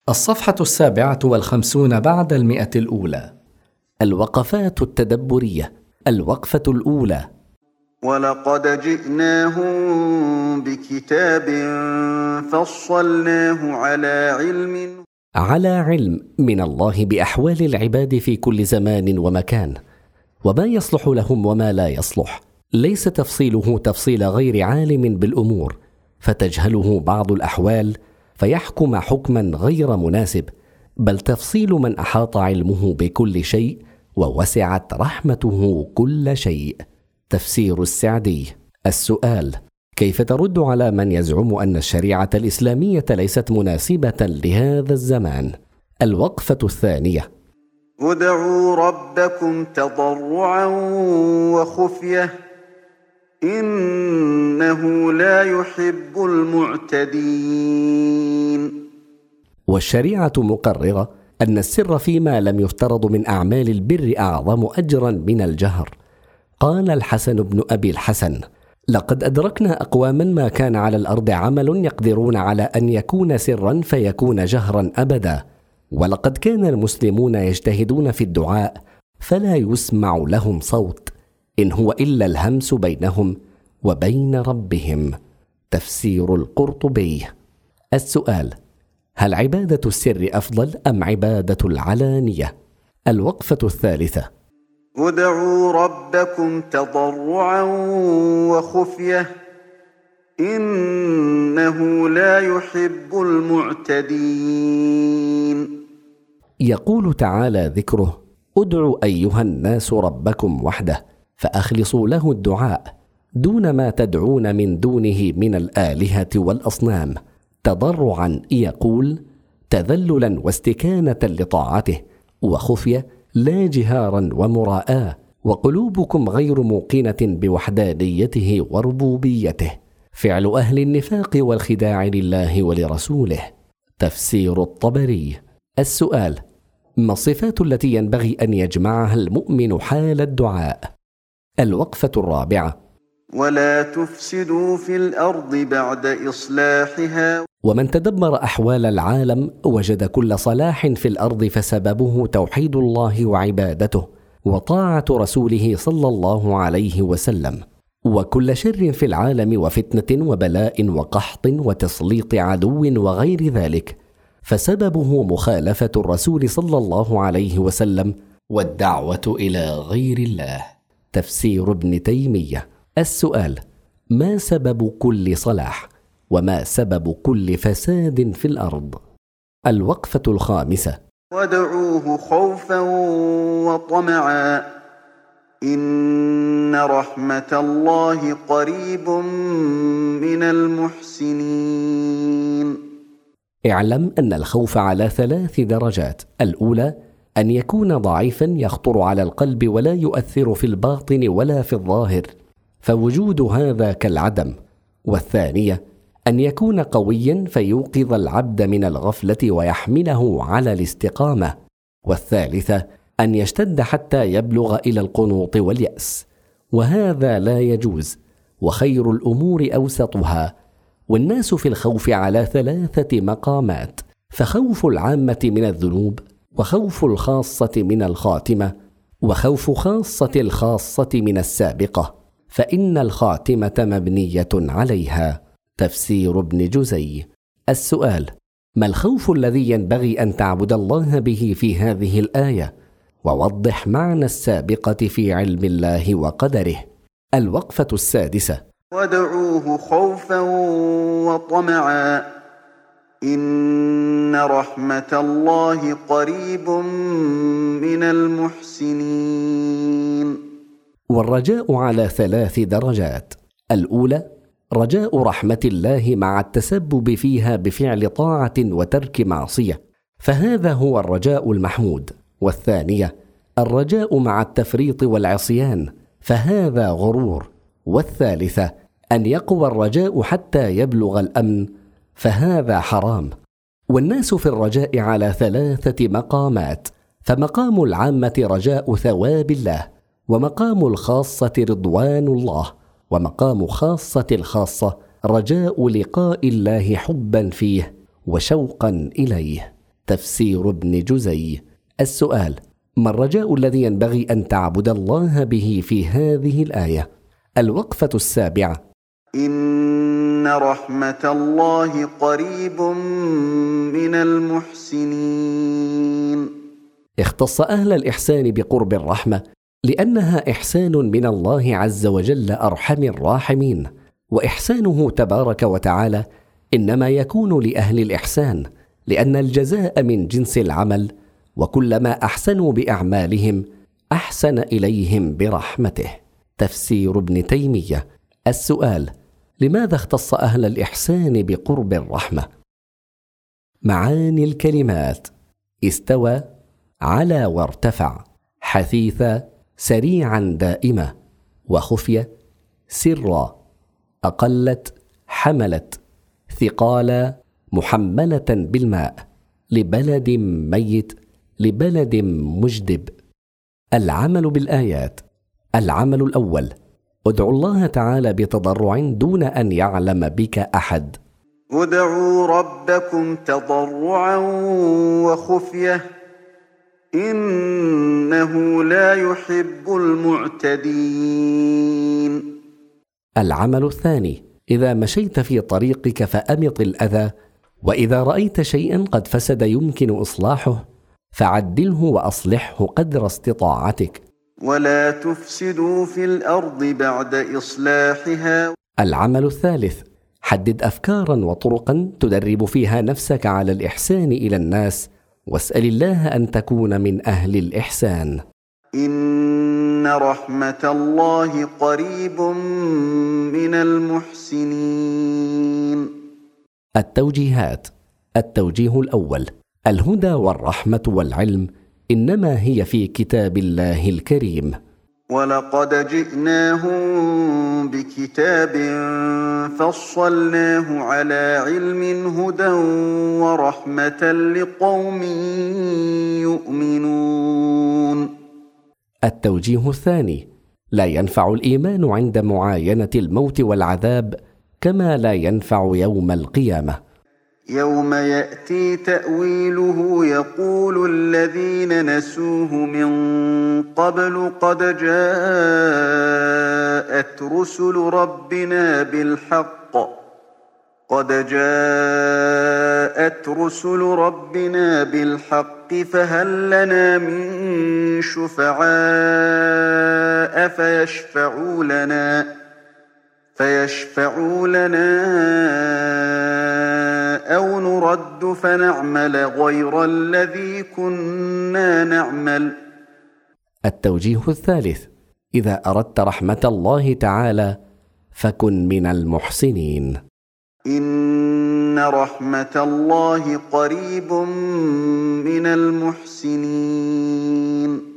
الصفحة 57 بعد 100. الوقفات التدبرية. الوقفة الأولى: ولقد جئناهم بكتاب فصلناه على علم من الله بأحوال العباد في كل زمان ومكان، وما يصلح لهم وما لا يصلح. ليس تفصيله تفصيل غير عالم بالأمور فتجهله بعض الأحوال فيحكم حكما غير مناسب، بل تفصيل من أحاط علمه بكل شيء ووسعت رحمته كل شيء. تفسير السعدي. السؤال: كيف ترد على من يزعم أن الشريعة الإسلامية ليست مناسبة لهذا الزمان؟ الوقفة الثانية: ادعوا ربكم تضرعا وخفية إنه لا يحب المعتدين. والشريعة مقررة أن السر فيما لم يفترض من أعمال البر أعظم أجرا من الجهر. قال الحسن بن أبي الحسن: لقد أدركنا أقواما ما كان على الأرض عمل يقدرون على أن يكون سرا فيكون جهرا أبدا، ولقد كان المسلمون يجتهدون في الدعاء فلا يسمع لهم صوت، إن هو إلا الهمس بينهم وبين ربهم. تفسير القرطبي. السؤال: هل عبادة السر أفضل أم عبادة العلانية؟ الوقفة الثالثة: ادعوا ربكم تضرعا وخفية إنه لا يحب المعتدين. يقول تعالى ذكره: ادعوا أيها الناس ربكم وحده فأخلصوا له الدعاء دون ما تدعون من دونه من الآلهة والأصنام. تضرعا يقول تذللا واستكانة لطاعته، وخفية لا جهارا ومراءة، وقلوبكم غير موقنة بوحدانيته وربوبيته. فعل أهل النفاق والخداع لله ولرسوله. تفسير الطبري. السؤال: ما الصفات التي ينبغي أن يجمعها المؤمن حال الدعاء؟ الوقفة الرابعة: ولا تفسدوا في الأرض بعد إصلاحها. ومن تدبر أحوال العالم وجد كل صلاح في الأرض فسببه توحيد الله وعبادته وطاعة رسوله صلى الله عليه وسلم، وكل شر في العالم وفتنة وبلاء وقحط وتسليط عدو وغير ذلك فسببه مخالفة الرسول صلى الله عليه وسلم والدعوة إلى غير الله. تفسير ابن تيمية. السؤال: ما سبب كل صلاح وما سبب كل فساد في الأرض؟ الوقفة الخامسة: وادعوه خوفا وطمعا إن رحمة الله قريب من المحسنين. اعلم أن الخوف على 3 درجات. الأولى: أن يكون ضعيفا يخطر على القلب ولا يؤثر في الباطن ولا في الظاهر، فوجود هذا كالعدم. والثانية: أن يكون قويا فيوقظ العبد من الغفلة ويحمله على الاستقامة. والثالثة: أن يشتد حتى يبلغ إلى القنوط واليأس، وهذا لا يجوز، وخير الأمور أوسطها. والناس في الخوف على 3 مقامات: فخوف العامة من الذنوب، وخوف الخاصة من الخاتمة، وخوف خاصة الخاصة من السابقة، فإن الخاتمة مبنية عليها. تفسير ابن جزي. السؤال: ما الخوف الذي ينبغي أن تعبد الله به في هذه الآية؟ ووضح معنى السابقة في علم الله وقدره. الوقفة السادسة: وادعوه خوفا وطمعا إن رحمة الله قريب من المحسنين. والرجاء على 3 درجات. الأولى: رجاء رحمة الله مع التسبب فيها بفعل طاعة وترك معصية، فهذا هو الرجاء المحمود. والثانية: الرجاء مع التفريط والعصيان، فهذا غرور. والثالثة: أن يقوى الرجاء حتى يبلغ الأمن، فهذا حرام. والناس في الرجاء على 3 مقامات: فمقام العامة رجاء ثواب الله، ومقام الخاصة رضوان الله، ومقام خاصة الخاصة رجاء لقاء الله حبا فيه وشوقا إليه. تفسير ابن جزي. السؤال: ما الرجاء الذي ينبغي أن تعبد الله به في هذه الآية؟ الوقفة السابعة: إن رحمة الله قريب من المحسنين. اختص أهل الإحسان بقرب الرحمة لأنها إحسان من الله عز وجل أرحم الراحمين، وإحسانه تبارك وتعالى إنما يكون لأهل الإحسان، لأن الجزاء من جنس العمل، وكلما أحسنوا بأعمالهم أحسن إليهم برحمته. تفسير ابن تيمية. السؤال: لماذا اختص أهل الإحسان بقرب الرحمة؟ معاني الكلمات: استوى، علا وارتفع، حثيثا، سريعا دائمة، وخفية، سرا، أقلت، حملت، ثقالا، محملة بالماء، لبلد ميت، لبلد مجدب. العمل بالآيات: العمل الأول: ادعوا الله تعالى بتضرع دون أن يعلم بك أحد. ادعوا ربكم تضرعا وخفية إنه لا يحب المعتدين. العمل الثاني: إذا مشيت في طريقك فأمط الأذى، وإذا رأيت شيئا قد فسد يمكن إصلاحه فعدله وأصلحه قدر استطاعتك. ولا تفسدوا في الأرض بعد إصلاحها. العمل الثالث: حدد أفكارا وطرقا تدرب فيها نفسك على الإحسان إلى الناس، واسأل الله أن تكون من أهل الإحسان. إن رحمة الله قريب من المحسنين. التوجيهات. التوجيه الأول: الهدى والرحمة والعلم إنما هي في كتاب الله الكريم. ولقد جئناهم بكتاب فصلناه على علم هدى ورحمة لقوم يؤمنون. التوجيه الثاني: لا ينفع الإيمان عند معاينة الموت والعذاب كما لا ينفع يوم القيامة. يوم يأتي تأويله يقول الذين نسوه من قبل قد جاءت رسل ربنا بالحق فهل لنا من شفعاء فيشفعوا لنا أو نرد فنعمل غير الذي كنا نعمل. التوجيه الثالث: إذا أردت رحمة الله تعالى فكن من المحسنين. إن رحمة الله قريب من المحسنين.